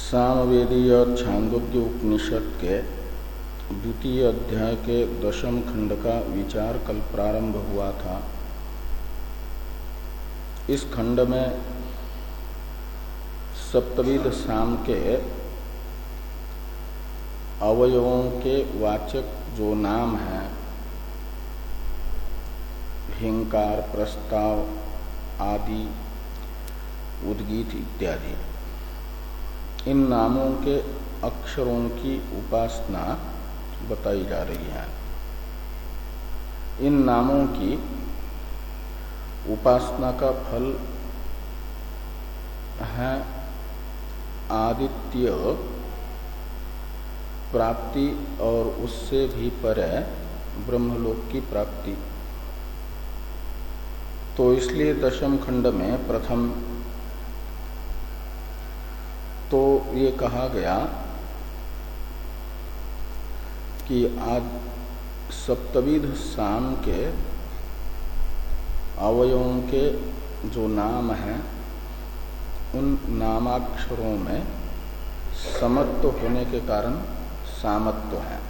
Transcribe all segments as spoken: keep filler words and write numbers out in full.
सामवेदीय छांदोग्य उपनिषद के द्वितीय अध्याय के दशम खंड का विचार कल प्रारंभ हुआ था। इस खंड में सप्तविध साम के अवयवों के वाचक जो नाम हैं, हिंकार, प्रस्ताव आदि, उद्गीत इत्यादि, इन नामों के अक्षरों की उपासना बताई जा रही है। इन नामों की उपासना का फल है आदित्य प्राप्ति और उससे भी परे ब्रह्मलोक की प्राप्ति। तो इसलिए दशम खंड में प्रथम तो ये कहा गया कि आज सप्तविध साम के अवयवों के जो नाम हैं, उन नामाक्षरों में समत्व होने के कारण सामत्व है।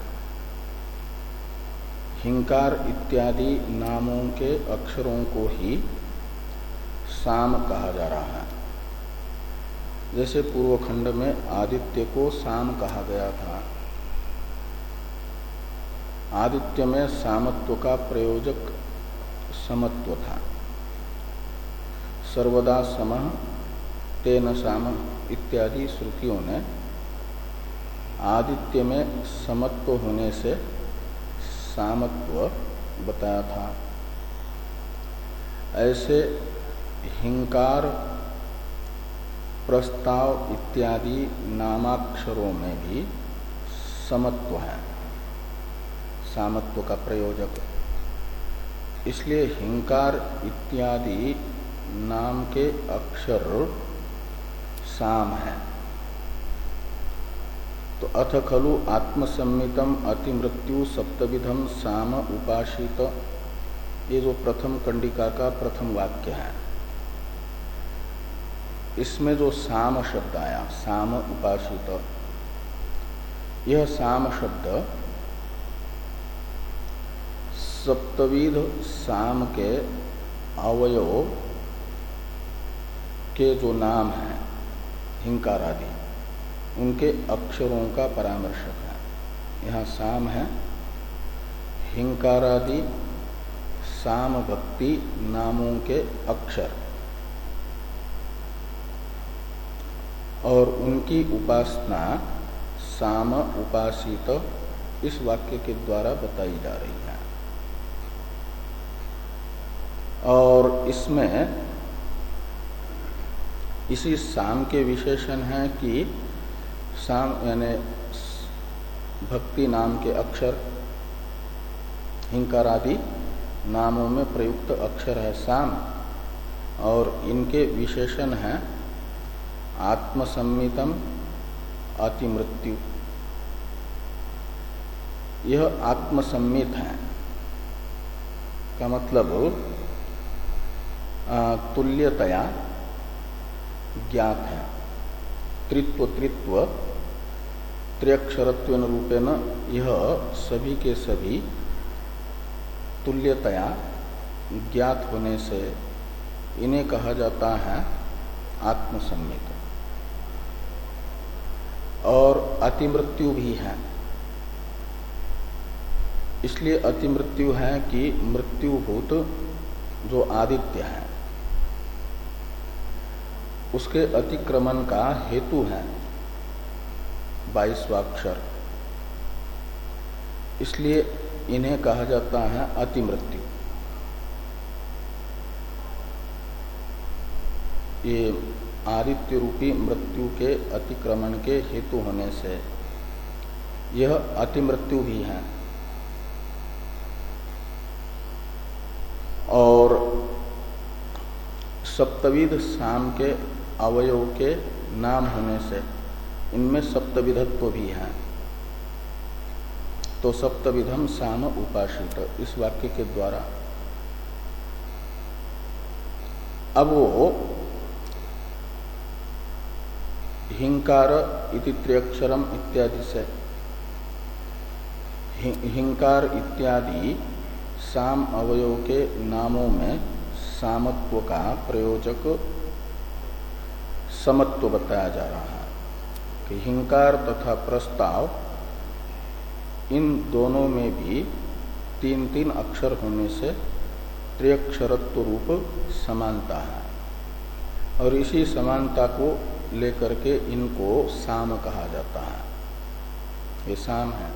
हिंकार इत्यादि नामों के अक्षरों को ही साम कहा जा रहा है। जैसे पूर्व खंड में आदित्य को साम कहा गया था। आदित्य में सामत्व का प्रयोजक समत्व था। सर्वदा समः तेन साम इत्यादि श्रुतियों ने आदित्य में समत्व होने से सामत्व बताया था। ऐसे हिंकार, प्रस्ताव इत्यादि नामाक्षरों में भी समत्व है, सामत्व का प्रयोजक। इसलिए हिंकार इत्यादि नाम के अक्षर साम है। तो अथ खलु आत्मसम्मितम अतिमृत्यु सप्तविधम साम उपासित, ये जो प्रथम कंडिका का प्रथम वाक्य है, इसमें जो साम शब्द आया, साम उपासित, यह साम शब्द सप्तविध साम के अवयव के जो नाम हैं, हिंकार आदि, उनके अक्षरों का परामर्शक है। यहाँ साम है, हिंकार आदि साम भक्ति नामों के अक्षर और उनकी उपासना साम उपासित इस वाक्य के द्वारा बताई जा रही है। और इसमें इसी साम के विशेषण है कि साम यानी भक्ति नाम के अक्षर, हिंकार आदि नामों में प्रयुक्त अक्षर है साम, और इनके विशेषण है आत्मसम्मितम अतिमृत्यु। यह आत्मसम्मित है का मतलब तुल्यतया ज्ञात है। त्रित्व त्रित्व त्र्यक्षरत्वेन रूपेण यह सभी के सभी तुल्यतया ज्ञात होने से इन्हें कहा जाता है आत्मसम्मित। और अतिमृत्यु भी है। इसलिए अतिमृत्यु है कि मृत्युभूत जो आदित्य है उसके अतिक्रमण का हेतु है बाईसवाक्षर। इसलिए इन्हें कहा जाता है अतिमृत्यु। ये आदित्य रूपी मृत्यु के अतिक्रमण के हेतु होने से यह अतिमृत्यु भी है। और सप्तविध साम के अवयव के नाम होने से इनमें सप्तविधत्व भी है। तो सप्तविधम साम उपासित इस वाक्य के द्वारा अब वो हिंकार इति त्र्यक्षरम इत्यादि से हिंकार इत्यादि साम अवयव के नामों में सामत्व का प्रयोजक समत्व बताया जा रहा है कि हिंकार तथा प्रस्ताव इन दोनों में भी तीन तीन अक्षर होने से त्र्यक्षरत्व रूप समानता है और इसी समानता को लेकर के इनको साम कहा जाता है। ये साम है।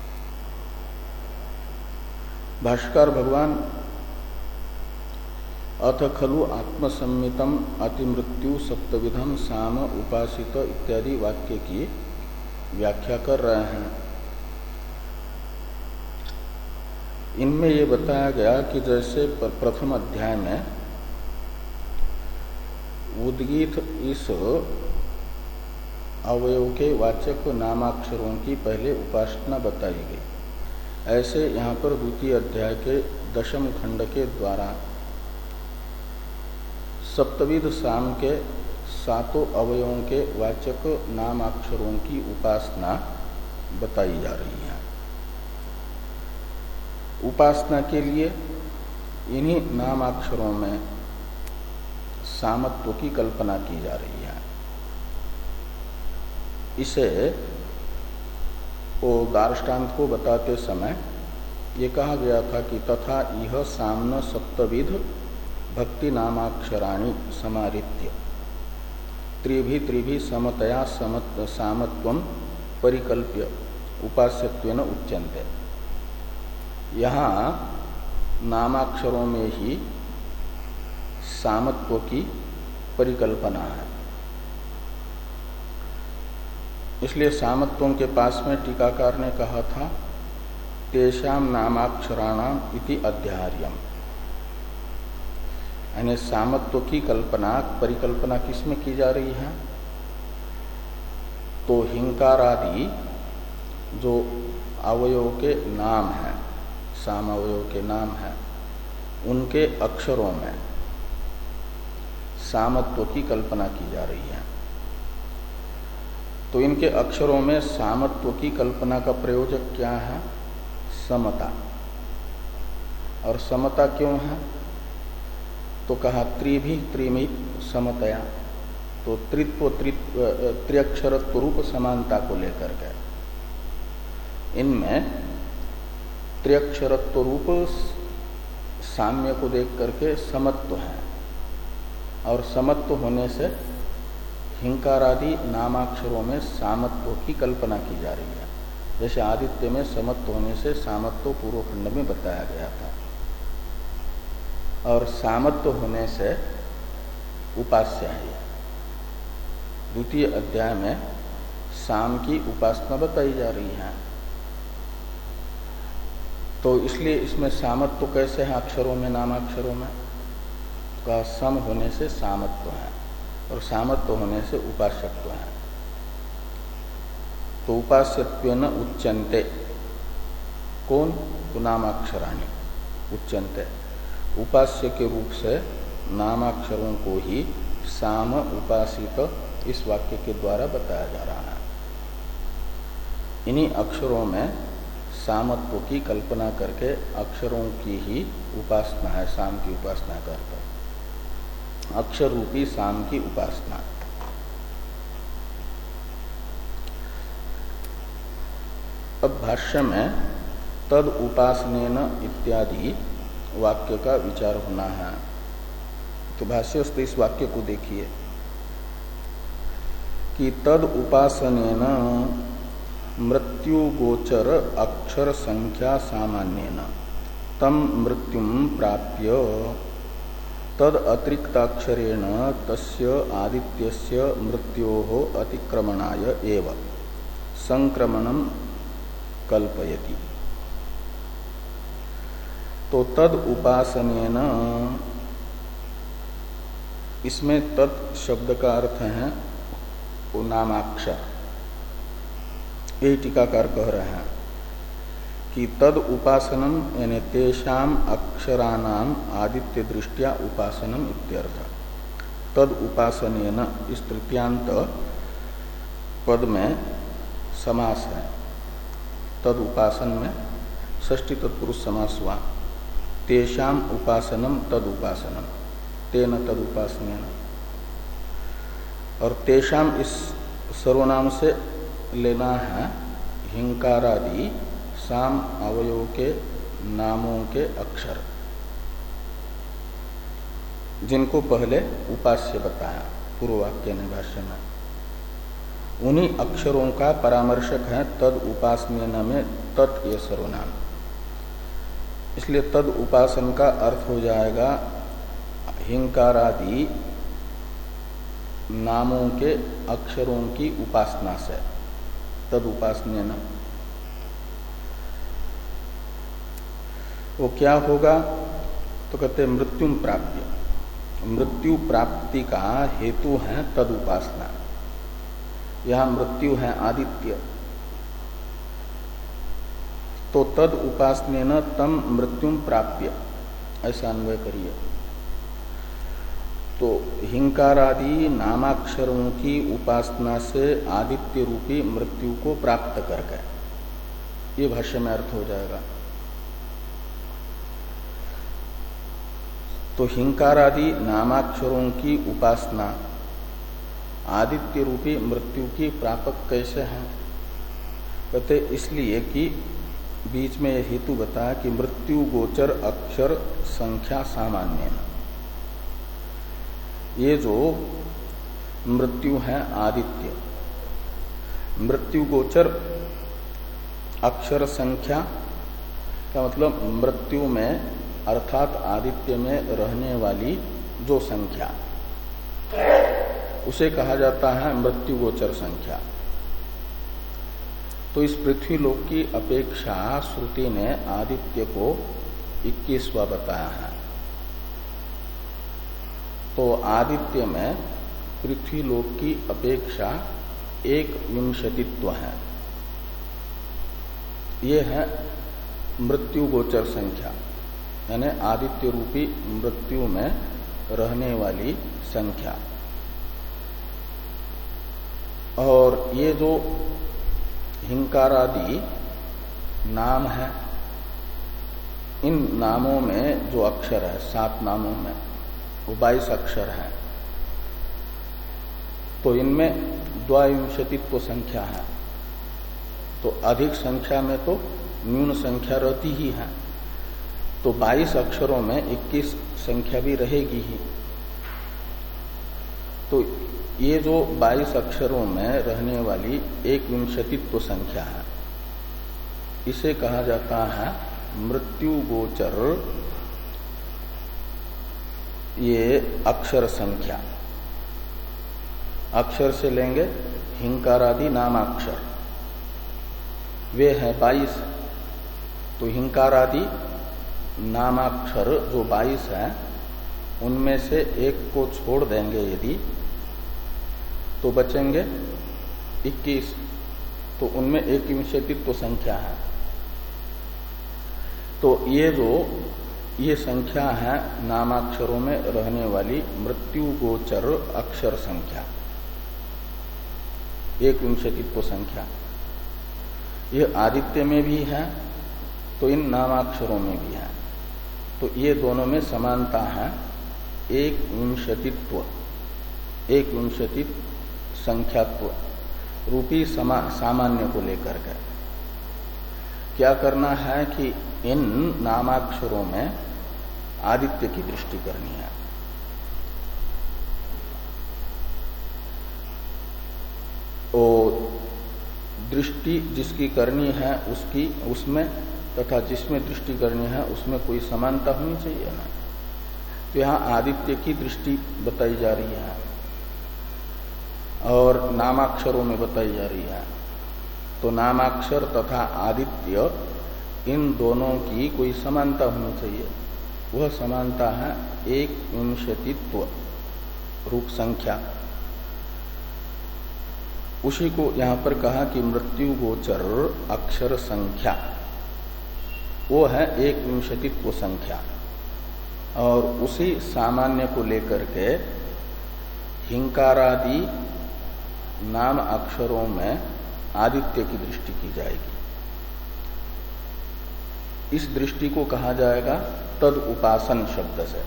भाष्कर भगवान अथ खलु आत्मसम्मितम अतिमृत्यु सप्तविधम साम उपासित इत्यादि वाक्य की व्याख्या कर रहे हैं। इनमें ये बताया गया कि जैसे प्रथम अध्याय में उद्गीत इस अवयव के वाचक नामाक्षरों की पहले उपासना बताई गई, ऐसे यहाँ पर द्वितीय अध्याय के दशम खंड के द्वारा सप्तविध साम के सातों अवयवों के वाचक नामाक्षरों की उपासना बताई जा रही है। उपासना के लिए इन्हीं नामाक्षरों में सामत्व की कल्पना की जा रही है। इसे वो दार्ष्टान्त को बताते समय ये कहा गया था कि तथा यह सामन सप्तविध भक्ति नामाक्षराणि समारित्य त्रिभि त्रिभि समतया समत सामत्वम परिकल्प्य उपास्यत्वेन उच्यन्ते। यहाँ नामाक्षरों में ही सामत्व की परिकल्पना है। इसलिए सामत्वों के पास में टीकाकार ने कहा था तेषाम नामाक्षराणाम इति अध्यार्यम, यानी सामत्व की कल्पना परिकल्पना किसमें की जा रही है? तो हिंकारादि जो अवयव के नाम है, साम अवयव के नाम है, उनके अक्षरों में सामत्व की कल्पना की जा रही है। तो इनके अक्षरों में सामत्व की कल्पना का प्रयोजक क्या है? समता। और समता क्यों है? तो कहा त्रिभि त्रिमि समतया, तो त्रित्व त्रिअक्षरत्व रूप समानता को लेकर के इनमें त्रिअक्षरत्व रूप साम्य को देख करके समत्व है। और समत्व होने से हिंकारादि नामाक्षरों में सामत्व की कल्पना की जा रही है। जैसे आदित्य में समत्व होने से सामत्व पूर्व खंड में बताया गया था, और सामत्व होने से उपास्य है। द्वितीय अध्याय में साम की उपासना बताई जा रही है। तो इसलिए इसमें सामत्व कैसे है अक्षरों में, नामाक्षरों में? का सम होने से सामत्व है और सामत्व होने से उपास्यत्व है। तो उपास्यत्वेन उच्यन्ते, कौन? तो नामाक्षराणि उच्यन्ते, उपास्य के रूप से नामाक्षरों को ही साम उपासित इस वाक्य के द्वारा बताया जा रहा है। इन्हीं अक्षरों में सामत्व की कल्पना करके अक्षरों की ही उपासना है, साम की उपासना करते, अक्षर रूपी साम की उपासना। अब भाष्य में तद उपासनेन इत्यादि वाक्य का विचार होना है। तो भाष्यस्थ इस वाक्य को देखिए कि तद उपासनेन मृत्यु गोचर अक्षर संख्या सामान्येन तम मृत्युम प्राप्य तद अतिरिक्ताक्षरेण तस्य आदित्यस्य मृत्योः अतिक्रमणाय एव संक्रमणम कल्पयति। तो तद उपासनेन, इसमें तत् शब्द का अर्थ है वो नामाक्षर। यही टीकाकार कह रहे हैं कि तद उपासनम यानी तेषाम अक्षराणाम आदित्य दृष्टिया उपासनम इत्यर्थ। तद उपासनेन इस तृतीयांत पद में समास है, तद उपासन में षष्ठी तत्पुरुष समास हुआ। तेषाम उपासनम तद उपासनम, तेन तद उपासनेन। और तेषाम इस सर्वनाम से लेना है हिंकारादि साम अवयव के नामों के अक्षर, जिनको पहले उपास्य बताया पूर्व वाक्य ने भाष्य में। उन्हीं अक्षरों का परामर्शक है तद उपासनेन में तत् ये सर्वनाम। इसलिए तद उपासन का अर्थ हो जाएगा हिंकारादि नामों के अक्षरों की उपासना से, तद उपासनेन। वो क्या होगा तो कहते मृत्युम प्राप्य, मृत्यु प्राप्ति का हेतु है तद उपासना। यहां मृत्यु है आदित्य, तो तद उपासनेन तम मृत्युम प्राप्य, ऐसा अन्वय करिए। तो हिंकारादि नामाक्षरों की उपासना से आदित्य रूपी मृत्यु को प्राप्त करके, ये भाष्य में अर्थ हो जाएगा। तो हिंकारादि नामाक्षरों की उपासना आदित्य रूपी मृत्यु की प्रापक कैसे है? कहते इसलिए कि बीच में यह हेतु बताया कि मृत्यु गोचर अक्षर संख्या सामान्य। ये जो मृत्यु है आदित्य, मृत्यु गोचर अक्षर संख्या का मतलब मृत्यु में अर्थात आदित्य में रहने वाली जो संख्या, उसे कहा जाता है मृत्यु गोचर संख्या। तो इस पृथ्वी लोक की अपेक्षा श्रुति ने आदित्य को इक्कीसवां बताया है। तो आदित्य में पृथ्वी लोक की अपेक्षा एक विंशतित्व है, ये है मृत्यु गोचर संख्या, यानी आदित्य रूपी मृत्यु में रहने वाली संख्या। और ये जो हिंकारादि नाम है, इन नामों में जो अक्षर है, सात नामों में वो बाईस अक्षर है, तो इनमें द्वाविंशतित्व संख्या है। तो अधिक संख्या में तो न्यून संख्या रहती ही है, तो बाईस अक्षरों में इक्कीस संख्या भी रहेगी ही। तो ये जो बाईस अक्षरों में रहने वाली एक विंशतित्व संख्या है, इसे कहा जाता है मृत्यु गोचर ये अक्षर संख्या। अक्षर से लेंगे हिंकारादि नामाक्षर, वे है बाईस। तो हिंकारादि नामाक्षर जो बाईस है, उनमें से एक को छोड़ देंगे यदि, तो बचेंगे इक्कीस। तो उनमें एक विंशतित्व संख्या है। तो ये जो ये संख्या है नामाक्षरों में रहने वाली मृत्यु गोचर अक्षर संख्या, एक विंशतित्व संख्या, ये आदित्य में भी है तो इन नामाक्षरों में भी है। तो ये दोनों में समानता है, एक विंशतित्व, एक विंशतित्व संख्यात्व रूपी समा, सामान्य को लेकर के क्या करना है कि इन नामाक्षरों में आदित्य की दृष्टि करनी है। और दृष्टि जिसकी करनी है उसकी उसमें तथा जिसमें दृष्टि करनी है उसमें कोई समानता होनी चाहिए ना। तो यहाँ आदित्य की दृष्टि बताई जा रही है और नामाक्षरों में बताई जा रही है। तो नामाक्षर तथा आदित्य इन दोनों की कोई समानता होनी चाहिए। वह समानता है एक विंशतित्व रूप संख्या। उसी को यहां पर कहा कि मृत्यु गोचर अक्षर संख्या, वो है एक विंशतित्व संख्या। और उसी सामान्य को लेकर के हिंकारादि नाम अक्षरों में आदित्य की दृष्टि की जाएगी। इस दृष्टि को कहा जाएगा तद उपासन शब्द से।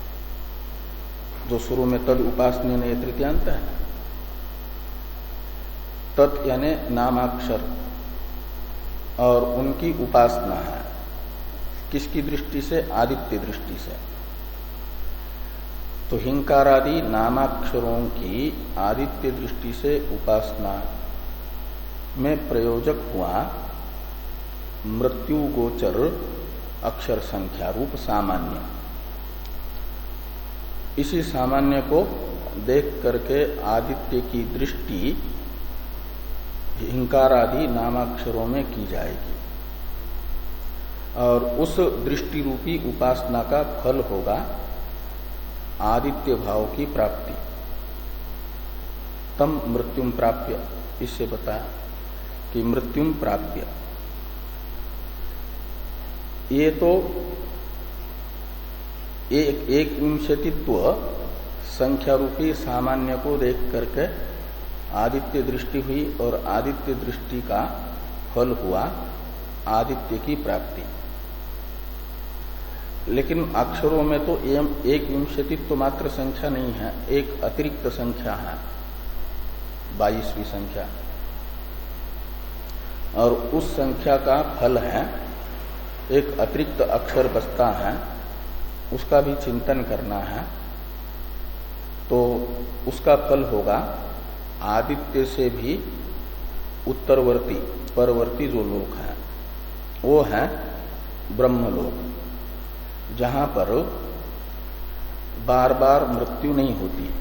जो शुरू में तद उपासनीय ने तृतीयांत है, तत् यानी नामाक्षर और उनकी उपासना है। किसकी दृष्टि से? आदित्य दृष्टि से। तो हिंकारादि नामाक्षरों की आदित्य दृष्टि से उपासना में प्रयोजक हुआ मृत्यु गोचर अक्षर संख्या रूप सामान्य। इसी सामान्य को देख करके आदित्य की दृष्टि हिंकारादि नामाक्षरों में की जाएगी और उस दृष्टि रूपी उपासना का फल होगा आदित्य भाव की प्राप्ति। तम मृत्युम प्राप्य, इससे बताया कि मृत्युम प्राप्य। ये तो एक एक विंशतित्व संख्या रूपी सामान्य को देख करके आदित्य दृष्टि हुई और आदित्य दृष्टि का फल हुआ आदित्य की प्राप्ति। लेकिन अक्षरों में तो एम एक विंशतित्व मात्र संख्या नहीं है, एक अतिरिक्त संख्या है, बाईसवीं संख्या, और उस संख्या का फल है एक अतिरिक्त अक्षर बसता है, उसका भी चिंतन करना है। तो उसका फल होगा आदित्य से भी उत्तरवर्ती परवर्ती जो लोक है वो है ब्रह्मलोक, जहां पर बार बार मृत्यु नहीं होती।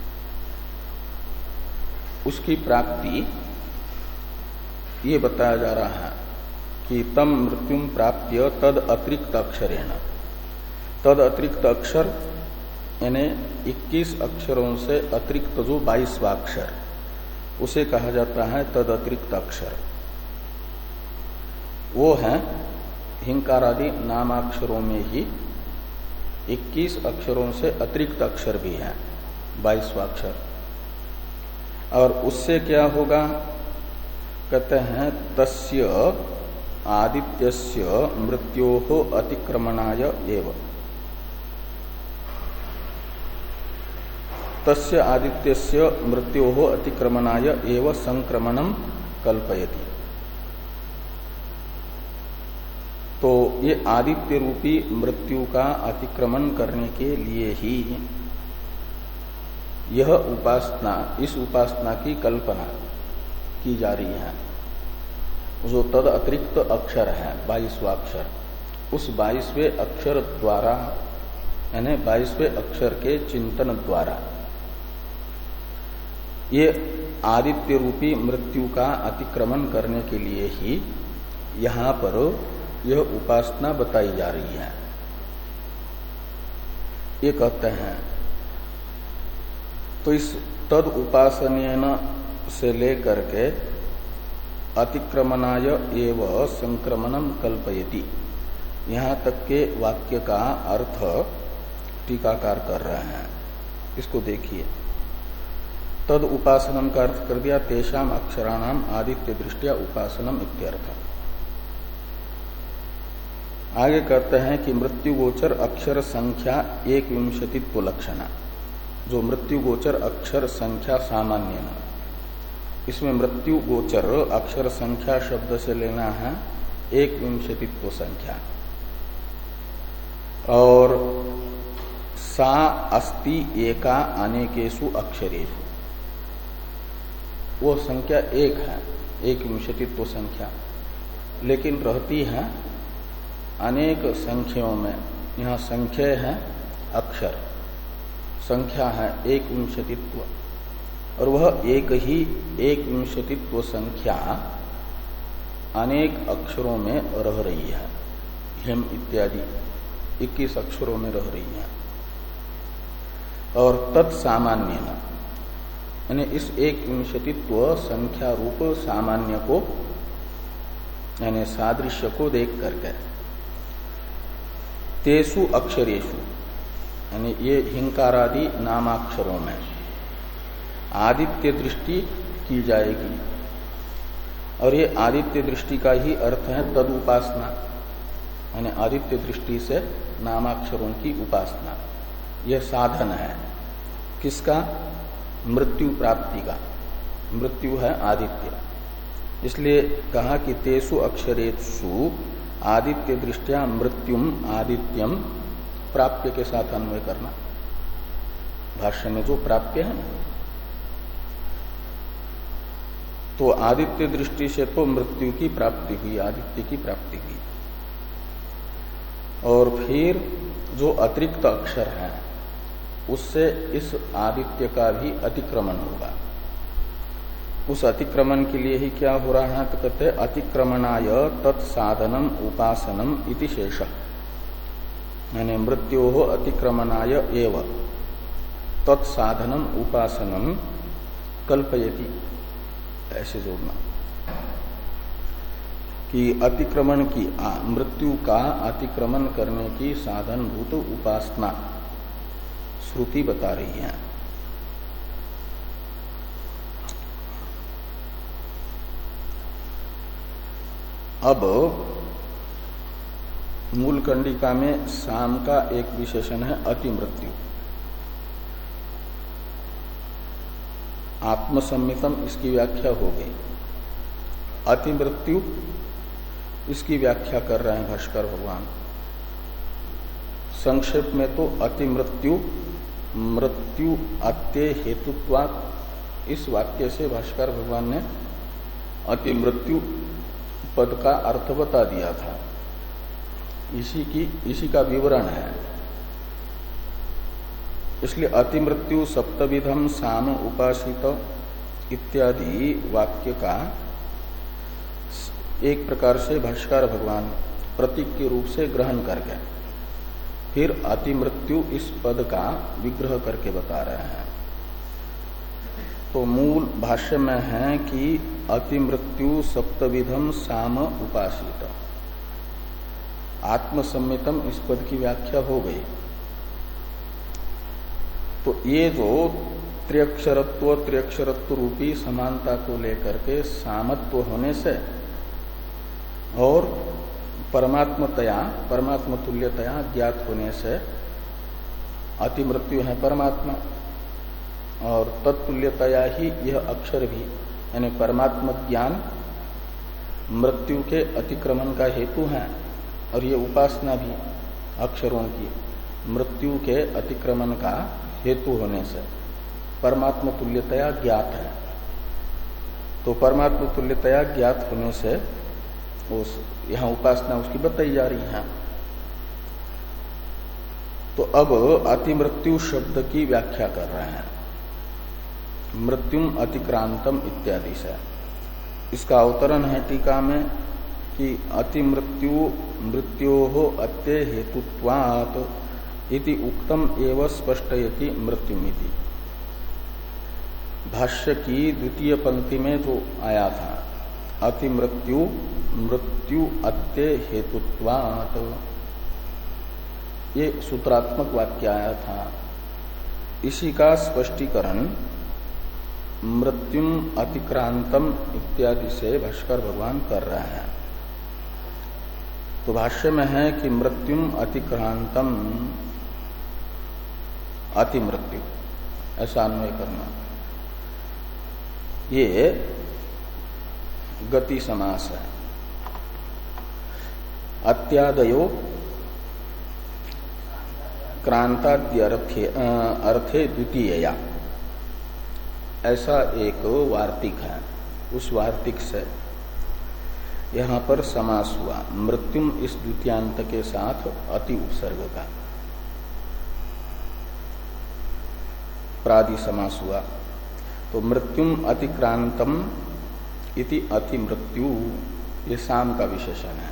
उसकी प्राप्ति ये बताया जा रहा है कि तम मृत्युम प्राप्य तद अतिरिक्त अक्षरेण। तद अतिरिक्त अक्षर यानी इक्कीस अक्षरों से अतिरिक्त जो बाईसवां अक्षर, उसे कहा जाता है तद अतिरिक्त अक्षर। वो है हिंकारादि नामाक्षरों में ही इक्कीस अक्षरों से अतिरिक्त अक्षर भी है, बाईसवां अक्षर। और उससे क्या होगा? कहते हैं तस्य आदित्यस्य मृत्योः अतिक्रमणाय एव। तस्य आदित्यस्य मृत्योः अतिक्रमणाय एव संक्रमणम कल्पयति। तो ये आदित्य रूपी मृत्यु का अतिक्रमण करने के लिए ही यह उपासना, इस उपासना की कल्पना की जा रही है। जो तद अतिरिक्त अक्षर है बाईसवां अक्षर, उस बाईसवें अक्षर द्वारा यानी बाईसवें अक्षर के चिंतन द्वारा ये आदित्य रूपी मृत्यु का अतिक्रमण करने के लिए ही यहाँ पर यह उपासना बताई जा रही है। ये कहते हैं तो इस तद उपासनेन से लेकर के अतिक्रमणाय एव संक्रमणम कल्पयति, यहाँ तक के वाक्य का अर्थ टीकाकार कर रहे हैं। इसको देखिए, तद उपासनम का अर्थ कर दिया तेषाम अक्षराणाम आदित्य दृष्टिया उपासनम इत्यर्थ। आगे कहते हैं कि मृत्यु गोचर अक्षर संख्या एक विंशतित्व लक्षणा। जो मृत्यु गोचर अक्षर संख्या सामान्य है, इसमें मृत्यु गोचर अक्षर संख्या शब्द से लेना है एक विंशतित्व संख्या। और सा अस्ति एका अनेकेषु अक्षरेषु, वो संख्या एक है, एक विंशतित्व संख्या, लेकिन रहती है अनेक संख्याओं में। यहाँ संख्या है अक्षर, संख्या है एक विंशतित्व, और वह एक ही एक विंशतित्व संख्या अनेक अक्षरों में रह रही है। हिम इत्यादि इक्कीस अक्षरों में रह रही है। और तत्सामान्य यानी इस एक विंशतित्व संख्या रूप सामान्य को यानी सादृश्य को देख करके तेसु अक्षरेषु यानी ये हिंकारादि नामाक्षरों में आदित्य दृष्टि की जाएगी। और ये आदित्य दृष्टि का ही अर्थ है तद उपासना, यानी आदित्य दृष्टि से नामाक्षरों की उपासना। यह साधन है किसका? मृत्यु प्राप्ति का। मृत्यु है आदित्य, इसलिए कहा कि तेसु अक्षरेषु आदित्य दृष्टिया मृत्युम आदित्यम प्राप्य के साथ अन्वय करना। भाष्य में जो प्राप्य है ना, तो आदित्य दृष्टि से तो मृत्यु की प्राप्ति हुई, आदित्य की प्राप्ति हुई। और फिर जो अतिरिक्त अक्षर है उससे इस आदित्य का भी अतिक्रमण होगा। उस अतिक्रमण के लिए ही क्या हो रहा है? तो कहते हैं अतिक्रमणाय तत्साधनम उपासनम इति शेष, यानी मृत्यो हो अतिक्रमणाय एव तत्साधनम उपासनम कल्पयति, ऐसे जोड़ना कि अतिक्रमण की आ, मृत्यु का अतिक्रमण करने की साधनभूत उपासना श्रुति बता रही है। अब मूल कंडिका में साम का एक विशेषण है अतिमृत्यु। आत्मसम्मितम इसकी व्याख्या हो गई। अतिमृत्यु इसकी व्याख्या कर रहे हैं भाष्कर भगवान। संक्षेप में तो अतिमृत्यु मृत्यु अत्य हेतुत्वात्, इस वाक्य से भाष्कर भगवान ने अतिमृत्यु पद का अर्थ बता दिया था। इसी की इसी का विवरण है। इसलिए अतिमृत्यु सप्तविधम साम उपासित इत्यादि वाक्य का एक प्रकार से भाष्कर भगवान प्रतीक के रूप से ग्रहण कर गए, फिर अतिमृत्यु इस पद का विग्रह करके बता रहे हैं। तो मूल भाष्य में है कि अतिमृत्यु सप्तविधम साम उपासित, आत्मसम्मितम इस पद की व्याख्या हो गई। तो ये जो त्र्यक्षरत्व त्र्यक्षरत्व रूपी समानता को लेकर के सामत्व होने से और परमात्मतया परमात्म तुल्यतया ज्ञात होने से अतिमृत्यु है परमात्मा, और तत्तुल्यतया ही यह अक्षर भी यानी परमात्म ज्ञान मृत्यु के अतिक्रमण का हेतु है। और ये उपासना भी अक्षरों की मृत्यु के अतिक्रमण का हेतु होने से परमात्म तुल्यतया ज्ञात है। तो परमात्म तुल्यतया ज्ञात होने से उस यहाँ उपासना उसकी बताई जा रही है। तो अब अतिमृत्यु शब्द की व्याख्या कर रहे हैं मृत्युम अतिक्रांतम इत्यादि से। इसका अवतरण है टीका में कि अतिमृत्यु मृत्योः अत्य हेतुत्वात् इति उक्तम एव स्पष्टयति मृत्युमिति। भाष्य की द्वितीय पंक्ति में जो आया था अतिमृत्यु मृत्यु अत्य हेतुत्वात्, ये सूत्रात्मक वाक्य आया था। इसी का स्पष्टीकरण मृत्युम अतिक्रांतम इत्यादि से भाष्कर भगवान कर रहे हैं। तो भाष्य में है कि मृत्युम अतिक्रांतम अतिमृत्यु, ऐसा अन्वय करना। ये गति समास है। अत्यादयो क्रांताद्यर्थे अर्थे द्वितीयया, ऐसा एक वार्तिक है। उस वार्तिक से यहां पर समास हुआ मृत्युम इस द्वितीयांत के साथ अति उपसर्ग का प्रादि समास हुआ। तो मृत्युम अतिक्रांतम इति अतिमृत्यु, ये साम का विशेषण है।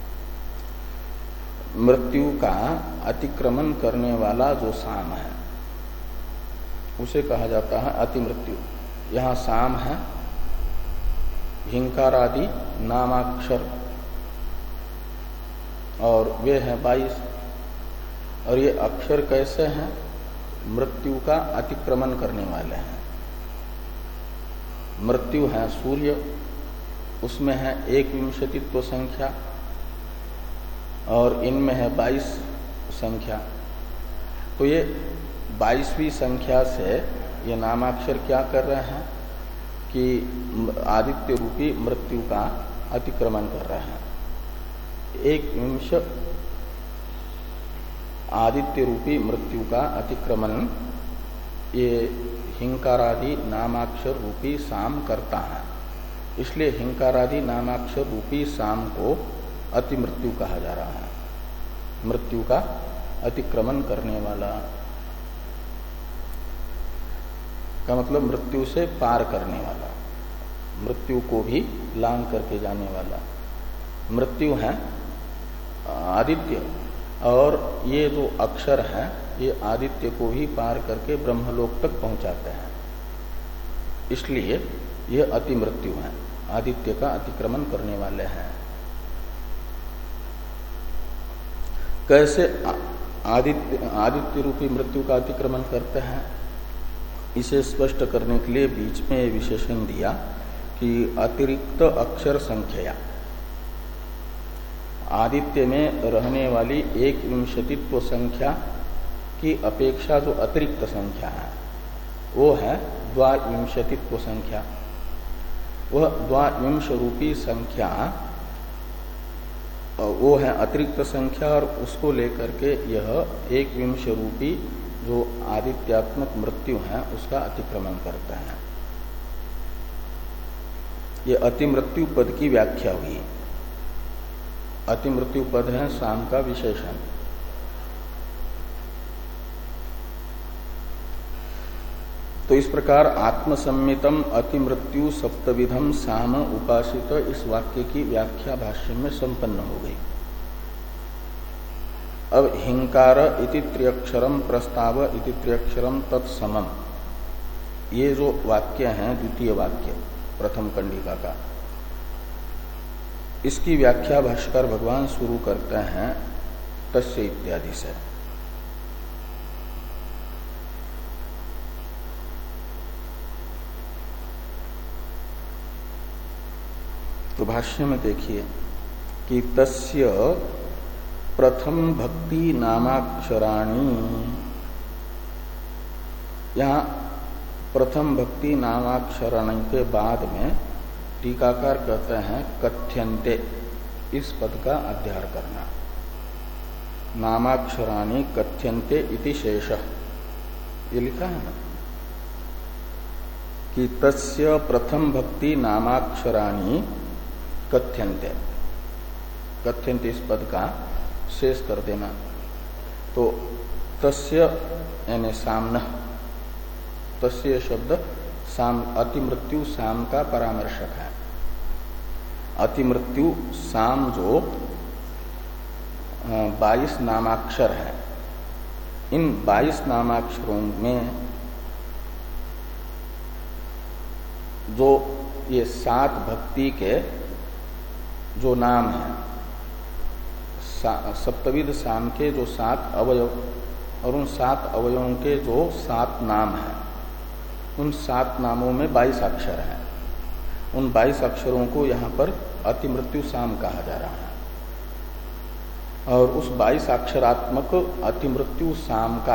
मृत्यु का अतिक्रमण करने वाला जो साम है उसे कहा जाता है अतिमृत्यु। यहाँ साम है हिंकार आदि नामाक्षर, और वे हैं बाईस। और ये अक्षर कैसे हैं? मृत्यु का अतिक्रमण करने वाले हैं। मृत्यु है सूर्य, उसमें है एक विंशतित्व संख्या और इनमें है बाईस संख्या। तो ये बाईसवीं संख्या से ये नामाक्षर क्या कर रहे हैं कि आदित्य रूपी मृत्यु का अतिक्रमण कर रहे हैं। एक विंश आदित्य रूपी मृत्यु का अतिक्रमण ये हिंकारादि नामाक्षर रूपी साम करता है। इसलिए हिंकारादि नामाक्षर रूपी साम को अतिमृत्यु कहा जा रहा है, मृत्यु का अतिक्रमण करने वाला का मतलब मृत्यु से पार करने वाला, मृत्यु को भी लांघ करके जाने वाला। मृत्यु है आदित्य और ये जो अक्षर है ये आदित्य को भी पार करके ब्रह्मलोक तक पहुंचाते हैं। इसलिए यह अति मृत्यु है, आदित्य का अतिक्रमण करने वाले हैं। कैसे आदित्य आदित्य रूपी मृत्यु का अतिक्रमण करते हैं, इसे स्पष्ट करने के लिए बीच में विशेषण दिया कि अतिरिक्त अक्षर संख्या, आदित्य में रहने वाली एक विंशतित्व संख्या की अपेक्षा जो अतिरिक्त संख्या है वो है द्वाविंशतित्व संख्या। वह द्वाविंश रूपी संख्या वो है अतिरिक्त संख्या और उसको लेकर के यह एक विंश रूपी जो आदित्यात्मक मृत्यु है उसका अतिक्रमण करता है। ये अतिमृत्यु पद की व्याख्या हुई। अतिमृत्यु पद है साम का विशेषण। तो इस प्रकार आत्मसम्मितम अतिमृत्यु सप्तविधम साम उपासित इस वाक्य की व्याख्या भाष्य में संपन्न हो गई। अब हिंकार इति त्र्यक्षरम प्रस्ताव इति त्र्यक्षरम तत्समम, ये जो वाक्य है द्वितीय वाक्य प्रथम कंडिका का, इसकी व्याख्या भाष्कर भगवान शुरू करते हैं तस्य इत्यादि से। तो भाष्य में देखिए कि तस्य प्रथम भक्ति नामाक्षराणि, यहां प्रथम भक्ति नामाक्षराणि के बाद में टीकाकार कहते हैं कथ्यन्ते, इस पद का अध्यार करना। नामाक्षराणि कथ्यन्ते इति शेषः, ये लिखा है ना कि तस्य प्रथम भक्ति नामाक्षराणि कथ्यन्ते, कथ्यन्ते इस पद का शेष कर देना। तो तस्य यानी सामना, तस्य शब्द साम अतिमृत्यु साम का परामर्शक है। अतिमृत्यु साम जो बाईस नामाक्षर है, इन बाईस नामाक्षरों में जो ये सात भक्ति के जो नाम है, सप्तविध साम के जो सात अवयव और उन सात अवयवों के जो सात नाम हैं, उन सात नामों में बाईस अक्षर हैं। उन बाईस अक्षरों को यहाँ पर अतिमृत्यु साम कहा जा रहा है। और उस बाईस अक्षरात्मक अतिमृत्यु साम का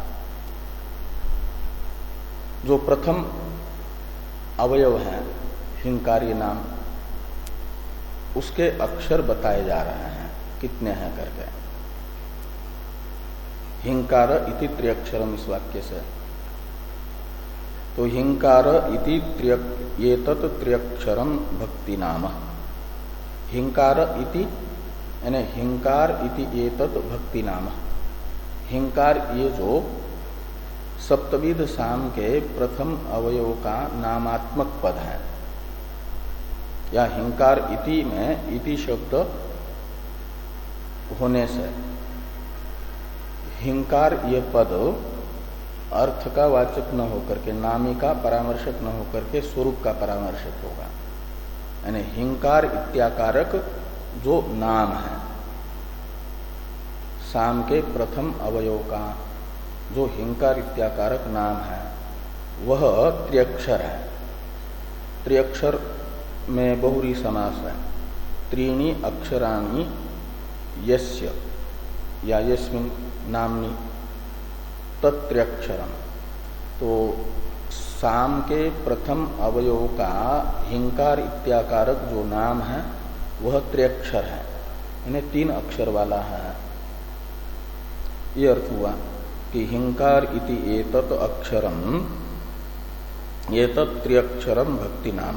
जो प्रथम अवयव है हिंकारी नाम, उसके अक्षर बताए जा रहे हैं कितने हैं करके। हिंकार इति त्र्यक्षरम इस वाक्य से, तो हिंकार इति एतत् त्र्यक्षरम भक्ति नाम। हिंकार इति यानी हिंकार इति एतत् भक्ति नाम। हिंकार ये जो सप्तविध साम के प्रथम अवयव का नामात्मक पद है, या हिंकार इति में इति शब्द होने से हिंकार ये पद अर्थ का वाचक न होकर के, नामी का परामर्शक न होकर के स्वरूप का परामर्शक होगा। यानी हिंकार इत्याकारक जो नाम है साम के प्रथम अवयव का, जो हिंकार इत्याकारक नाम है वह त्र्यक्षर है। त्रिअक्षर में बहुरी समास है। त्रीणी अक्षराणि यस्य या यस्मिन् नाम्नि तत्त्र्यक्षरम। तो साम के प्रथम अवयव का हिंकार इत्याकारक जो नाम है वह त्र्यक्षर है, इन्हें तीन अक्षर वाला है। ये अर्थ हुआ कि हिंकार इति एतत् अक्षरम एतत् त्र्यक्षरम भक्ति नाम।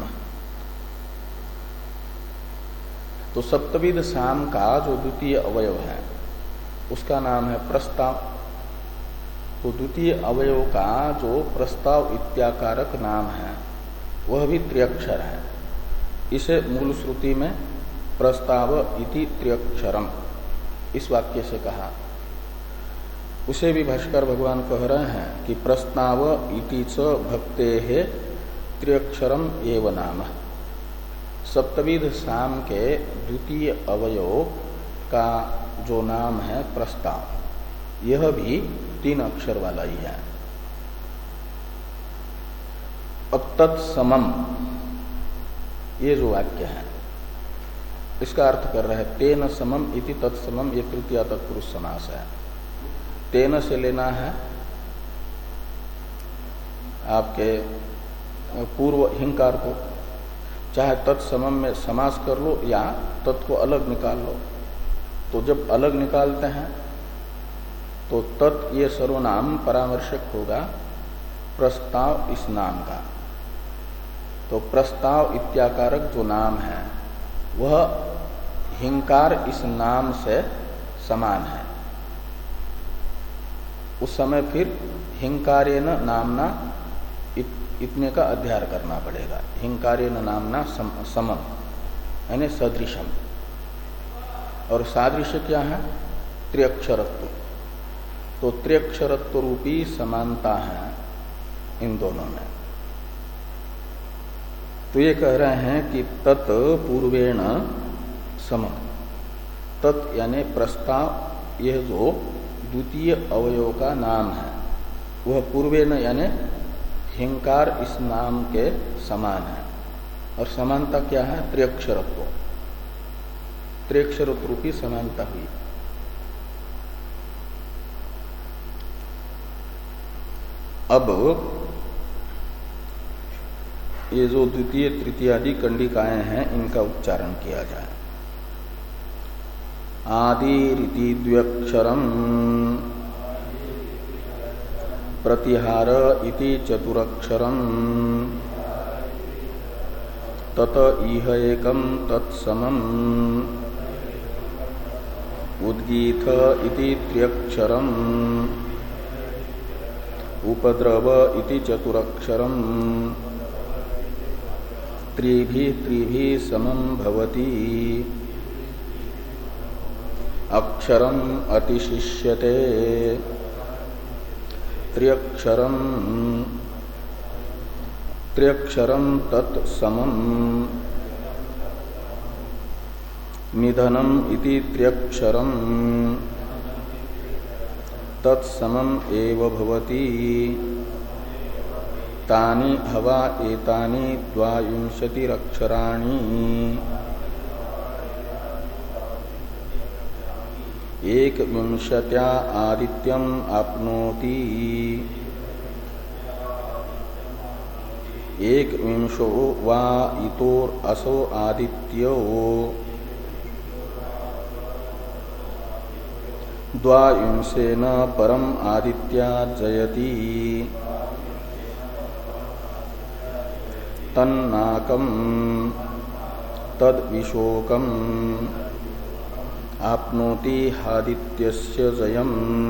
तो सप्तविध साम का जो द्वितीय अवयव है उसका नाम है प्रस्ताव। तो द्वितीय अवयव का जो प्रस्ताव इत्याकारक नाम है वह भी त्र्यक्षर है। इसे मूल श्रुति में प्रस्ताव इति त्र्यक्षरम इस वाक्य से कहा। उसे भी भाष्कर भगवान कह रहे हैं कि प्रस्ताव इति च भक्तेः त्र्यक्षरम एव नाम। सप्तविध साम के द्वितीय अवयव का जो नाम है प्रस्ताव, यह भी तीन अक्षर वाला ही है। अब तत्समम ये जो वाक्य है इसका अर्थ कर रहे हैं तेन समम इति तत्समम, ये तृतीया तत्पुरुष समास है। तेन से लेना है आपके पूर्व हिंकार को, चाहे तत्समम में समास कर लो या तत् को अलग निकाल लो। तो जब अलग निकालते हैं तो तत् ये सर्वनाम परामर्शक होगा प्रस्ताव इस नाम का। तो प्रस्ताव इत्याकारक जो नाम है वह हिंकार इस नाम से समान है। उस समय फिर हिंकारेन नामना इत, इतने का अध्यार करना पड़ेगा। हिंकारेन नामना सम, समम यानी सदृशम। और सादृश्य क्या है? त्र्यक्षरत्व। तो त्र्यक्षरत्व रूपी समानता है इन दोनों में। तो ये कह रहे हैं कि तत् पूर्वेण समम। तत् यानी प्रस्ताव, यह जो द्वितीय अवयव का नाम है वह पूर्वेण यानी हिंकार इस नाम के समान है। और समानता क्या है? त्र्यक्षरत्व। त्र्यक्षरत्व रूपी समानता हुई। अब ये जो द्वितीय तृतीय आदि कंडिकाएं हैं इनका उच्चारण किया जाए। आदिरिति द्व्यक्षरम प्रतिहार इति चतुरक्षरम तत इह एकम तत्समम उद्गीत इति त्र्यक्षरम उपद्रव इति चतुरक्षरम त्रिभिः त्रिभिः समं भवति अक्षरम अतिशिष्यते त्र्यक्षरम त्र्यक्षरम तत्समम निधनम इति त्र्यक्षरम तत्समम एव भवति तानि हवा एतानि द्वाविंशतिरक्षराणि एक विंशत्या आदित्यम आपनोति एक विंशो वा इतोर असो आदित्यो द्वाविंशेन परम आदित्या जयति तन्नाकम तद्विशोकम आपनोति हादित्यस्य जयम्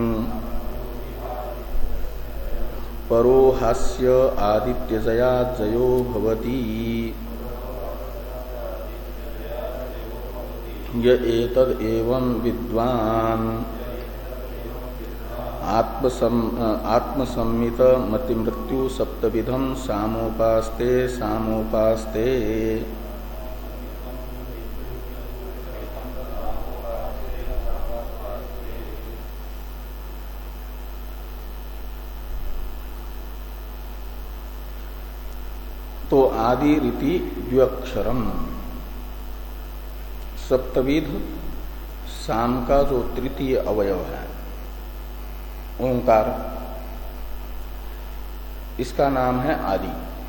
परो हास्य आदित्यजया जयो भवति य एतद् एवं विद्वान् आत्मसम आत्मसम्मित मतिमृत्यु सप्तविधम सामोपास्ते सामोपास्ते। तो तो आदि रीति द्व्यक्षरम, सप्तविध साम का जो तृतीय अवयव है ओंकार, इसका नाम है आदि।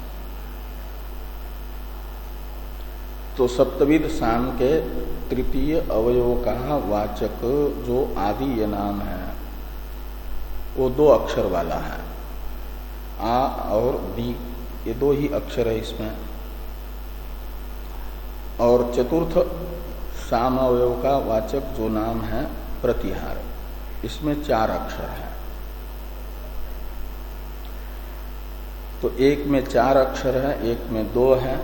तो सप्तविध साम के तृतीय अवयव का वाचक जो आदि ये नाम है वो दो अक्षर वाला है, आ और बी, ये दो ही अक्षर है इसमें। और चतुर्थ साम अवयव का वाचक जो नाम है प्रतिहार, इसमें चार अक्षर है। तो एक में चार अक्षर है, एक में दो है।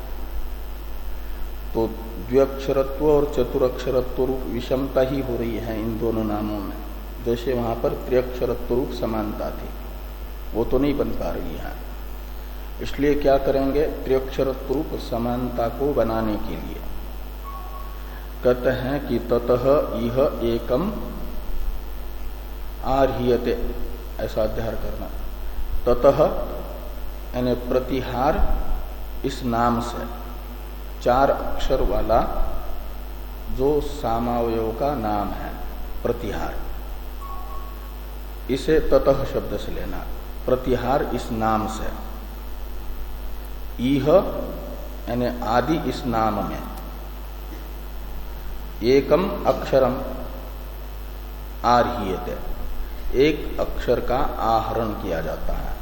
तो द्व्यक्षरत्व और चतुरक्षरत्व रूप विषमता ही हो रही है इन दोनों नामों में। जैसे वहां पर त्रिअक्षरत्व रूप समानता थी, वो तो नहीं बन पा रही है। इसलिए क्या करेंगे, त्रिअक्षरत्व रूप समानता को बनाने के लिए कहते हैं कि ततः इह एकम आर्ह्यते, ऐसा अध्ययन करना। ततः यानी प्रतिहार इस नाम से, चार अक्षर वाला जो सामावयव का नाम है प्रतिहार, इसे ततः शब्द से लेना। प्रतिहार इस नाम से, इह यानी आदि इस नाम में, एकम अक्षरम आर्ह्यते, एक अक्षर का आहरण किया जाता है।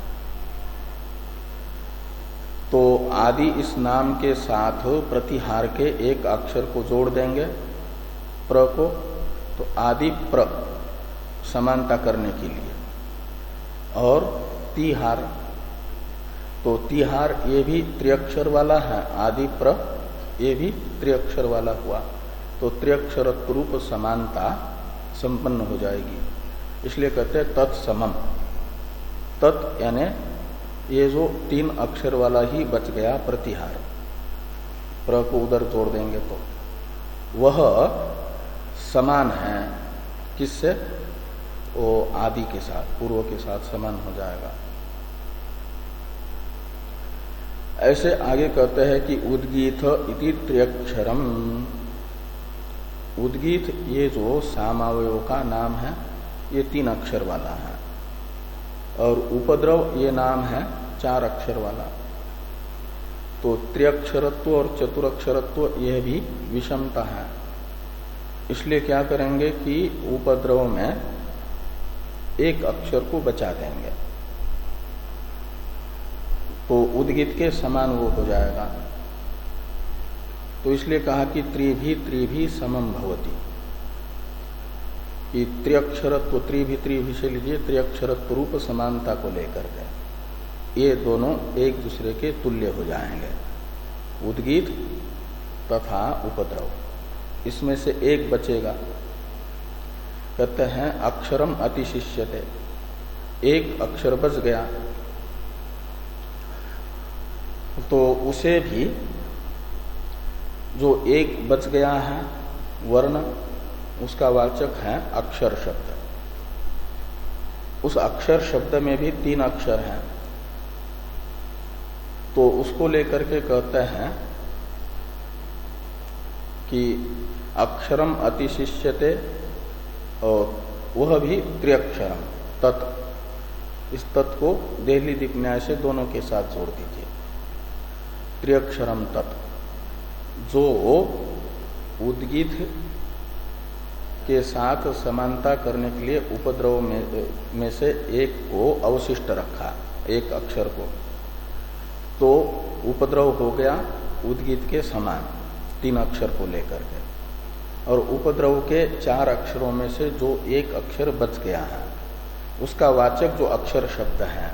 तो आदि इस नाम के साथ प्रतिहार के एक अक्षर को जोड़ देंगे प्र को, तो आदि प्र समानता करने के लिए। और तिहार, तो तिहार ये भी त्रिअक्षर वाला है, आदि प्र ये भी त्रिअक्षर वाला हुआ, तो त्रिअक्षरत्व रूप समानता संपन्न हो जाएगी। इसलिए कहते हैं तत्समम। तत् यानी ये जो तीन अक्षर वाला ही बच गया प्रतिहार, प्र को उधर जोड़ देंगे तो वह समान है किससे, वो आदि के साथ, पूर्व के साथ समान हो जाएगा। ऐसे आगे कहते हैं कि उद्गीत इति त्र्यक्षरम। उद्गीत ये जो सामावयव का नाम है ये तीन अक्षर वाला है, और उपद्रव ये नाम है चार अक्षर वाला। तो त्रिअक्षरत्व और चतुरक्षरत्व यह भी विषमता है। इसलिए क्या करेंगे कि उपद्रव में एक अक्षर को बचा देंगे, तो उद्गीत के समान वो हो जाएगा। तो इसलिए कहा कि त्रिभी त्रिभी समम भवति। कि त्रिअक्षरत्व, त्रिभी त्रिभी से लीजिए त्रिअक्षरत्व रूप समानता को लेकर के ये दोनों एक दूसरे के तुल्य हो जाएंगे, उद्गीत तथा उपद्रव। इसमें से एक बचेगा, कहते हैं अक्षरम अतिशिष्यते, एक अक्षर बच गया तो उसे भी, जो एक बच गया है वर्ण, उसका वाचक है अक्षर शब्द। उस अक्षर शब्द में भी तीन अक्षर हैं, तो उसको लेकर के कहते हैं कि अक्षरम अतिशिष्यते, और वह भी त्रिअक्षरम तत्। इस तत् को देहली दीप न्याय से दोनों के साथ जोड़ दीजिए, त्रिअक्षरम तत्। जो उद्गीत के साथ समानता करने के लिए उपद्रव में, में से एक को अवशिष्ट रखा, एक अक्षर को, तो उपद्रव हो गया उद्गीत के समान तीन अक्षर को लेकर के। और उपद्रव के चार अक्षरों में से जो एक अक्षर बच गया है उसका वाचक जो अक्षर शब्द है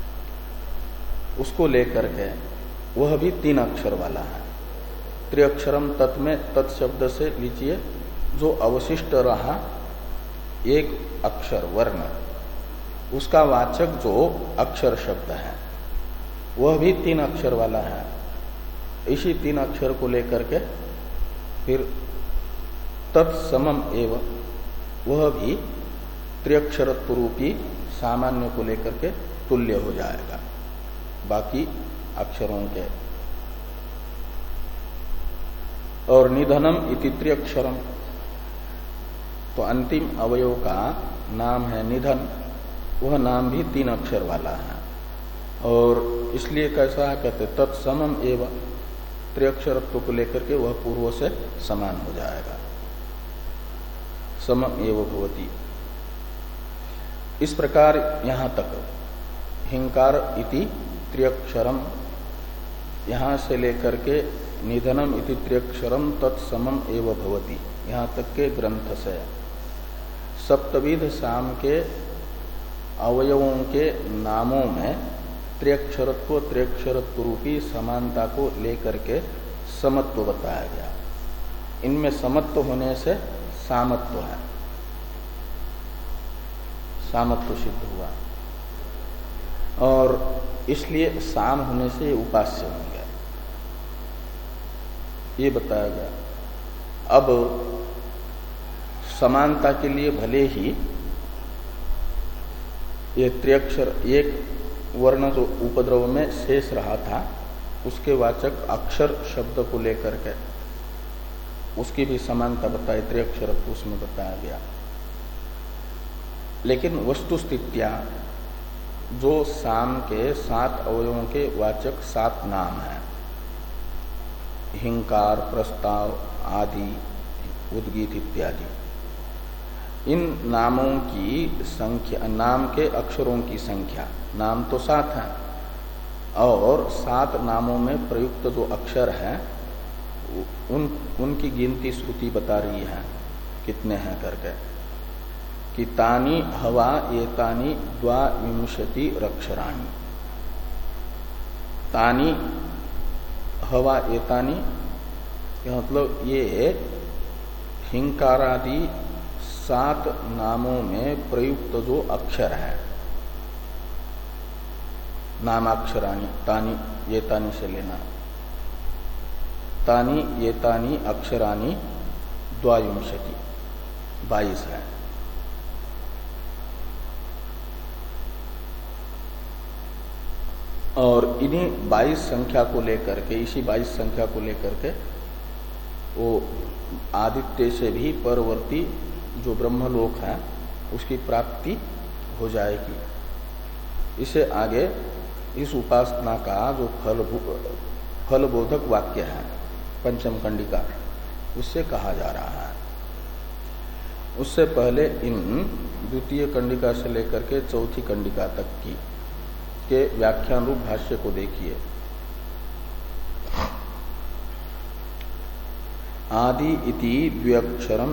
उसको लेकर के वह भी तीन अक्षर वाला है। त्रिअक्षरम तत् में तत् शब्द से लीजिए जो अवशिष्ट रहा एक अक्षर वर्ण, उसका वाचक जो अक्षर शब्द है वह भी तीन अक्षर वाला है। इसी तीन अक्षर को लेकर के फिर तत्समम एव, वह भी त्रिअक्षरत्व रूपी सामान्य को लेकर के तुल्य हो जाएगा। बाकी अक्षरों के। और निधनम इति त्र्यक्षरम, तो अंतिम अवयव का नाम है निधन, वह नाम भी तीन अक्षर वाला है। और इसलिए कैसा कहते तत्समम एवं, त्र्यक्षरत्व को लेकर के वह पूर्व से समान हो जाएगा, समम एवं भवति। इस प्रकार यहां तक हिंकार इति त्र्यक्षरम, यहां से लेकर के निधनम इति त्र्यक्षरम तत्समम एवं भवति, यहां तक के ग्रंथ से सप्तविध साम के अवयवों के नामों में त्र्यक्षरत्व त्र्यक्षरत्व रूपी समानता को लेकर के समत्व बताया गया। इनमें समत्व होने से सामत्व है, सामत्व सिद्ध हुआ, और इसलिए साम होने से उपास्य होंगे, ये बताया गया। अब समानता के लिए भले ही ये त्र्यक्षर एक वर्ण जो उपद्रव में शेष रहा था उसके वाचक अक्षर शब्द को लेकर के उसकी भी समानता बताई, त्र्यक्षर उसमें बताया गया। लेकिन वस्तुस्थित्या जो साम के सात अवयवों के वाचक सात नाम हैं, हिंकार, प्रस्ताव, आदि, उद्गीत इत्यादि, इन नामों की संख्या, नाम के अक्षरों की संख्या, नाम तो सात है और सात नामों में प्रयुक्त जो अक्षर हैं उन उनकी गिनती श्रुति बता रही है कितने हैं करके, कि तानी हवा एतानी द्वाविंशति अक्षराणि। तानी हवा एतानी मतलब ये हिंकारादि सात नामों में प्रयुक्त जो अक्षर है, नामाक्षराणि, तानी ये तानी से लेना, तानी ये तानी अक्षराणि द्वाविंशति, बाईस है। और इन्हीं बाईस संख्या को लेकर के, इसी बाईस संख्या को लेकर के वो आदित्य से भी परवर्ती जो ब्रह्मलोक है उसकी प्राप्ति हो जाएगी। इसे आगे इस उपासना का जो फल फलबोधक वाक्य है पंचम कंडिका, उससे कहा जा रहा है। उससे पहले इन द्वितीय कंडिका से लेकर के चौथी कंडिका तक की के व्याख्यान रूप भाष्य को देखिए। आदि इति द्व्यक्षरम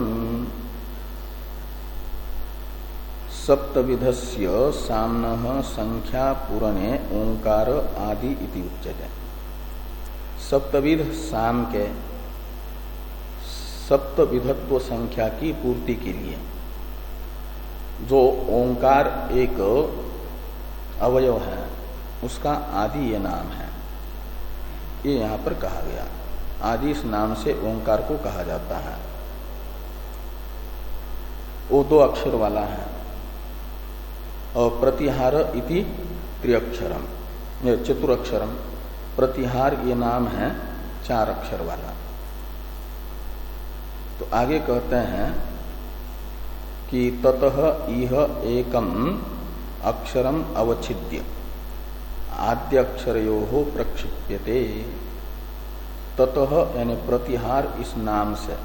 सप्तविधस्य साम्नः संख्या पूरणे ओंकार आदि इति उच्यते। सप्तविध साम के सप्तविधत्व संख्या की पूर्ति के लिए जो ओंकार एक अवयव है उसका आदि ये नाम है, ये यहां पर कहा गया। आदि इस नाम से ओंकार को कहा जाता है। वो दो अक्षर वाला है। और प्रतिहार इति त्रिअक्षरम, चतुरक्षरम, प्रतिहार ये नाम है चार अक्षर वाला। तो आगे कहते हैं कि ततः इह एकम अक्षरम अवच्छिद्य आद्यक्षरयोः प्रक्षिप्यते। ततः यानी प्रतिहार इस नाम से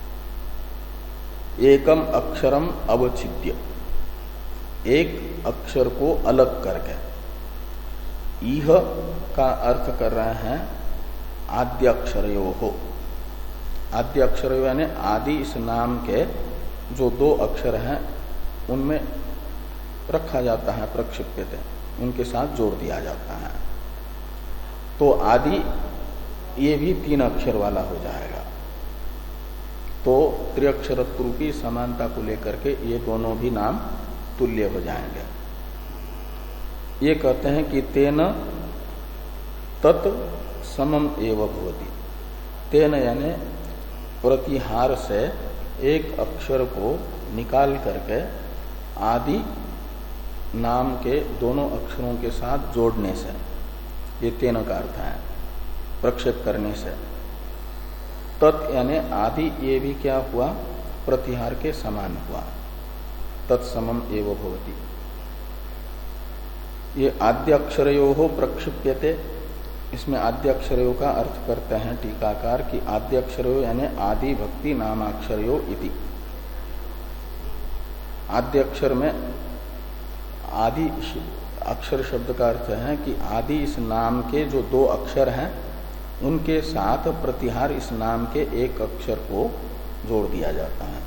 एकम अक्षरम अवच्छिद्य, एक अक्षर को अलग करके, इह का अर्थ कर रहे हैं आद्यक्षरयोः। आद्यक्षरयोः यानी आदि इस नाम के जो दो अक्षर हैं उनमें रखा जाता है, प्रक्षिप्यते, उनके साथ जोड़ दिया जाता है। तो आदि ये भी तीन अक्षर वाला हो जाएगा। तो त्रिअक्षरत्व रूपी समानता को लेकर के ये दोनों भी नाम तुल्य हो जाएंगे। ये कहते हैं कि तेन तत् समम एव भवति। तेन यानी प्रतिहार से एक अक्षर को निकाल करके आदि नाम के दोनों अक्षरों के साथ जोड़ने से ये तेन का अर्थ है प्रक्षेप करने से। तत् यानी आदि, ये भी क्या हुआ, प्रतिहार के समान हुआ, तत्समम एव भवति। ये आद्याक्षरयो प्रक्षिप्यते, इसमें आद्याक्षरयो का अर्थ करते हैं टीकाकार कि आद्याक्षरयो यानी आदि भक्ति नामाक्षरयो इति। आद्याक्षर में आदि अक्षर शब्द का अर्थ है कि आदि इस नाम के जो दो अक्षर हैं उनके साथ प्रतिहार इस नाम के एक अक्षर को जोड़ दिया जाता है।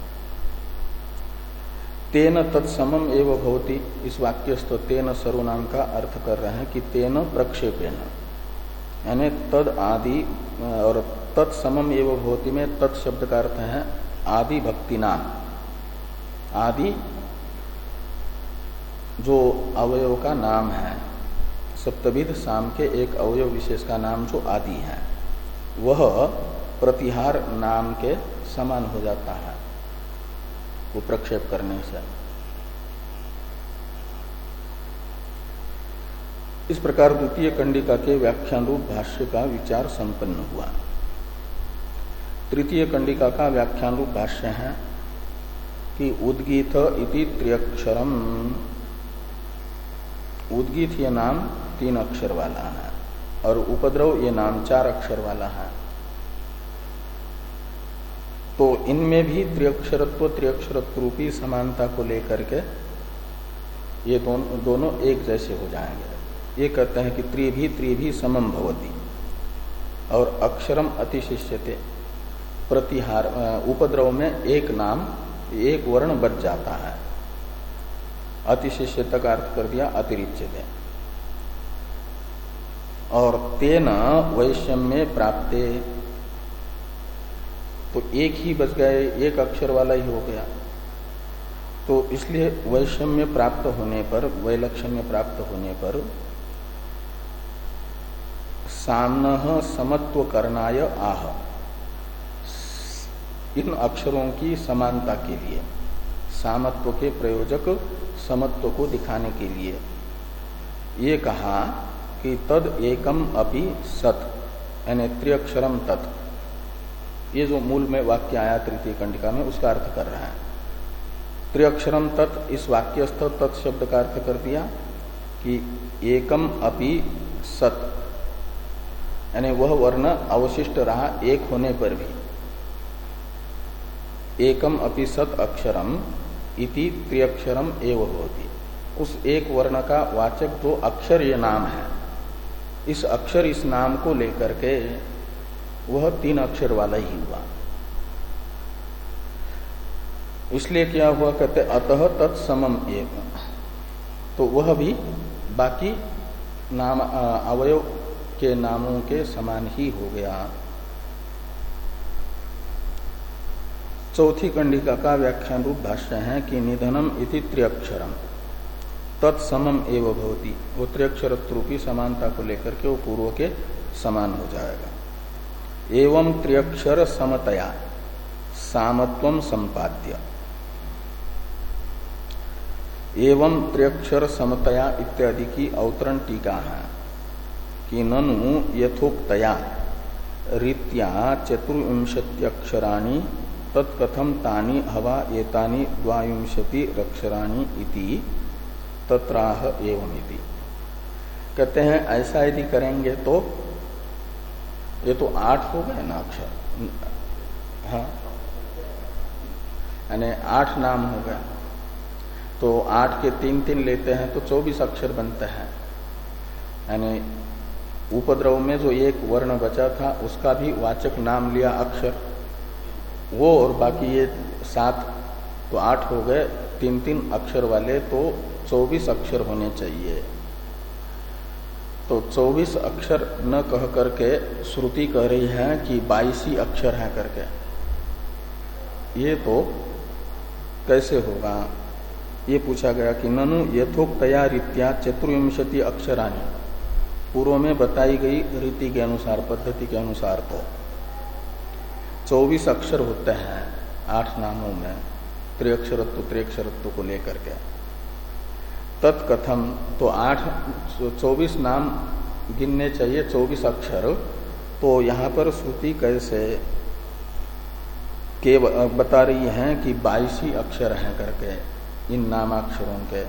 तेन तत्समम एव भवति, इस वाक्यस्थ तेन सर्वनाम का अर्थ कर रहे हैं कि तेन प्रक्षेपेण, यानी तद आदि और तत्समम एव भवति में तत् शब्द का अर्थ है आदि भक्ति नाम। आदि जो अवयव का नाम है, सप्तविध साम के एक अवयव विशेष का नाम जो आदि है, वह प्रतिहार नाम के समान हो जाता है वो प्रक्षेप करने से। इस प्रकार द्वितीय कंडिका के व्याख्यान रूप भाष्य का विचार संपन्न हुआ। तृतीय कंडिका का व्याख्यान रूप भाष्य है कि उद्गीत इति त्र्यक्षरम। उद्गीत ये नाम तीन अक्षर वाला है और उपद्रव ये नाम चार अक्षर वाला है। तो इनमें भी त्रिअक्षरत्व त्रिअक्षरत्व रूपी समानता को लेकर के ये दोनों दोनों एक जैसे हो जाएंगे। ये कहते हैं कि त्रि भी त्रि भी समम भवति और अक्षरम अतिशिष्यते, प्रतिहार उपद्रव में एक नाम एक वर्ण बच जाता है। अतिशिष्यता का अर्थ कर दिया अतिरिच्यते। और तेन वैषम्य प्राप्ते, तो एक ही बच गए, एक अक्षर वाला ही हो गया। तो इसलिए वैषम्य प्राप्त होने पर, वैलक्षण्य प्राप्त होने पर साम्नः समत्व करणाय आह, इन अक्षरों की समानता के लिए, सामत्व के प्रयोजक समत्व को दिखाने के लिए ये कहा कि तद एकम अपि सत, यानी त्रिअक्षरम तत्। ये जो मूल में वाक्य आया तृतीय कंडिका में उसका अर्थ कर रहा है। त्रिअक्षरम तत्, इस वाक्यस्थ तत् शब्द का अर्थ कर दिया कि एकम अपि सत, यानी वह वर्ण अवशिष्ट रहा एक होने पर भी। एकम अपि सत अक्षरम इति त्रिअक्षरम एव होती, उस एक वर्ण का वाचक जो अक्षर ये नाम है, इस अक्षर इस नाम को लेकर के वह तीन अक्षर वाला ही हुआ। इसलिए क्या हुआ, कहते अतः तत्समम एव, तो वह भी बाकी नाम अवयव के नामों के समान ही हो गया। चौथी कंडिका का व्याख्यान रूप भाष्य है कि निधनम इति त्रिअक्षरम तत्समम एव भवति, वो त्रिअक्षर रूपी समानता को लेकर के वो पूर्व के समान हो जाएगा। एवं त्रिअक्षर समतया सामत्वम संपाद्य, एवं त्रिअक्षर समतया इत्यादि की अवतरण टीका है कि ननु यथोक्तया रीत्या चतुर्विंशत्यक्षराणि तत्कथम तानि हवा एतानि द्वाविंशति अक्षराणि इति तत्राह एवं इति। कहते हैं ऐसा यदि करेंगे तो ये तो आठ हो गए ना अक्षर, हाँ, यानी आठ नाम हो गया, तो आठ के तीन तीन लेते हैं तो चौबीस अक्षर बनते हैं। यानी उपद्रव में जो एक वर्ण बचा था उसका भी वाचक नाम लिया अक्षर, वो और बाकी ये सात, तो आठ हो गए, तीन तीन अक्षर वाले तो चौबीस अक्षर होने चाहिए। तो चौबीस अक्षर न कह करके श्रुति कह रही है कि बाईस ही अक्षर है करके, ये तो कैसे होगा। ये पूछा गया कि ननु यथोक्तया रीत्या चतुर्विंशति अक्षराणि, पूर्व में बताई गई रीति के अनुसार, पद्धति के अनुसार तो चौबीस अक्षर होते हैं आठ नामों में, त्रिअक्षरत्व त्रिअक्षरत्व को लेकर के। तत्कथम, तो आठ चौबीस नाम गिनने चाहिए चौबीस अक्षर, तो यहाँ पर श्रुति कैसे के बता रही है कि बाईस ही अक्षर हैं करके इन नामाक्षरों के।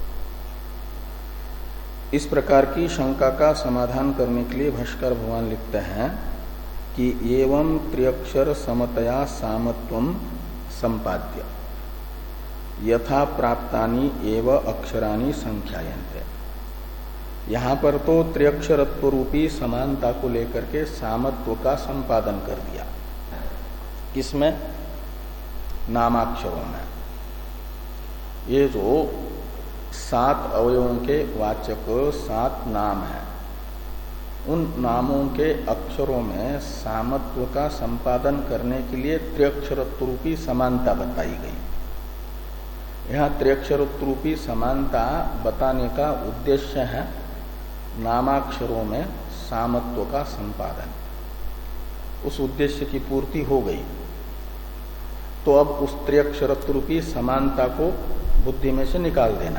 इस प्रकार की शंका का समाधान करने के लिए भाष्कर भगवान लिखते हैं कि एवं त्र्यक्षर समतया सामत्वम संपाद्य यथा प्राप्तानि एव अक्षराणि संख्यायन्ते। यहाँ पर तो त्र्यक्षरत्व रूपी समानता को लेकर के सामत्व का संपादन कर दिया। किसमें? नामाक्षरों में। ये जो सात अवयवों के वाचक सात नाम हैं, उन नामों के अक्षरों में सामत्व का संपादन करने के लिए त्र्यक्षरत्व रूपी समानता बताई गई। यहाँ त्र्यक्षरत्व रूपी समानता बताने का उद्देश्य है नामाक्षरों में सामत्व का संपादन। उस उद्देश्य की पूर्ति हो गई तो अब उस त्र्यक्षरत्व रूपी समानता को बुद्धि में से निकाल देना।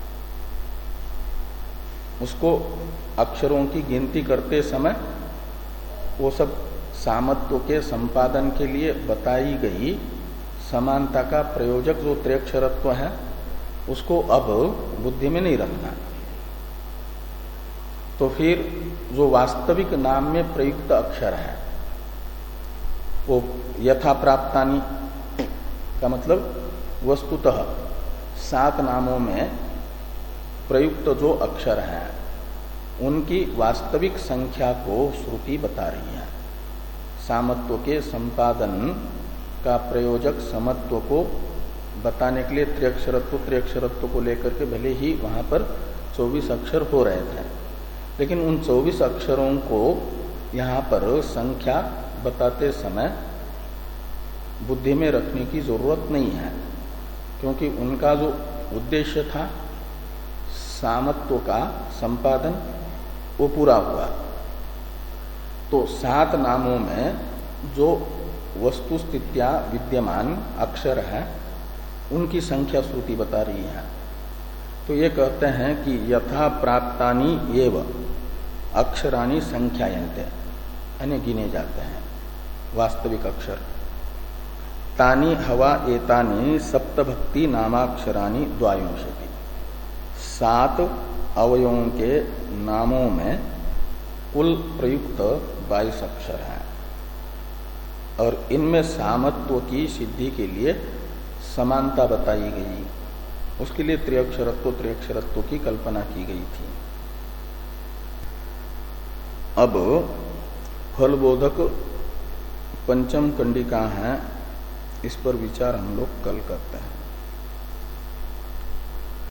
उसको अक्षरों की गिनती करते समय वो सब सामत्व के संपादन के लिए बताई गई समानता का प्रयोजक जो त्र्यक्षरत्व है उसको अब बुद्धि में नहीं रखना। तो फिर जो वास्तविक नाम में प्रयुक्त अक्षर है वो यथा प्राप्तानि का मतलब वस्तुतः सात नामों में प्रयुक्त जो अक्षर हैं उनकी वास्तविक संख्या को श्रुति बता रही है। सामत्व के संपादन का प्रयोजक समत्व को बताने के लिए त्र्यक्षरत्व त्र्यक्षरत्व को लेकर के भले ही वहां पर चौबीस अक्षर हो रहे थे, लेकिन उन चौबीस अक्षरों को यहाँ पर संख्या बताते समय बुद्धि में रखने की जरूरत नहीं है, क्योंकि उनका जो उद्देश्य था सामत्व का संपादन वो पूरा हुआ। तो सात नामों में जो वस्तु स्थित्या विद्यमान अक्षर है उनकी संख्या श्रुति बता रही है। तो ये कहते हैं कि यथा प्राप्तानि एव अक्षराणि संख्यायन्ते, यानी गिने जाते हैं वास्तविक अक्षर। तानि हवा एतानि सप्तभक्ति नामाक्षराणि द्वाविंशति। सात अवयवों के नामों में कुल प्रयुक्त बाईस अक्षर हैं और इनमें सामत्व की सिद्धि के लिए समानता बताई गई। उसके लिए त्रिअक्षरत्व त्रिअक्षरत्व की कल्पना की गई थी। अब फलबोधक पंचम कंडिका है, इस पर विचार हम लोग कल करते हैं।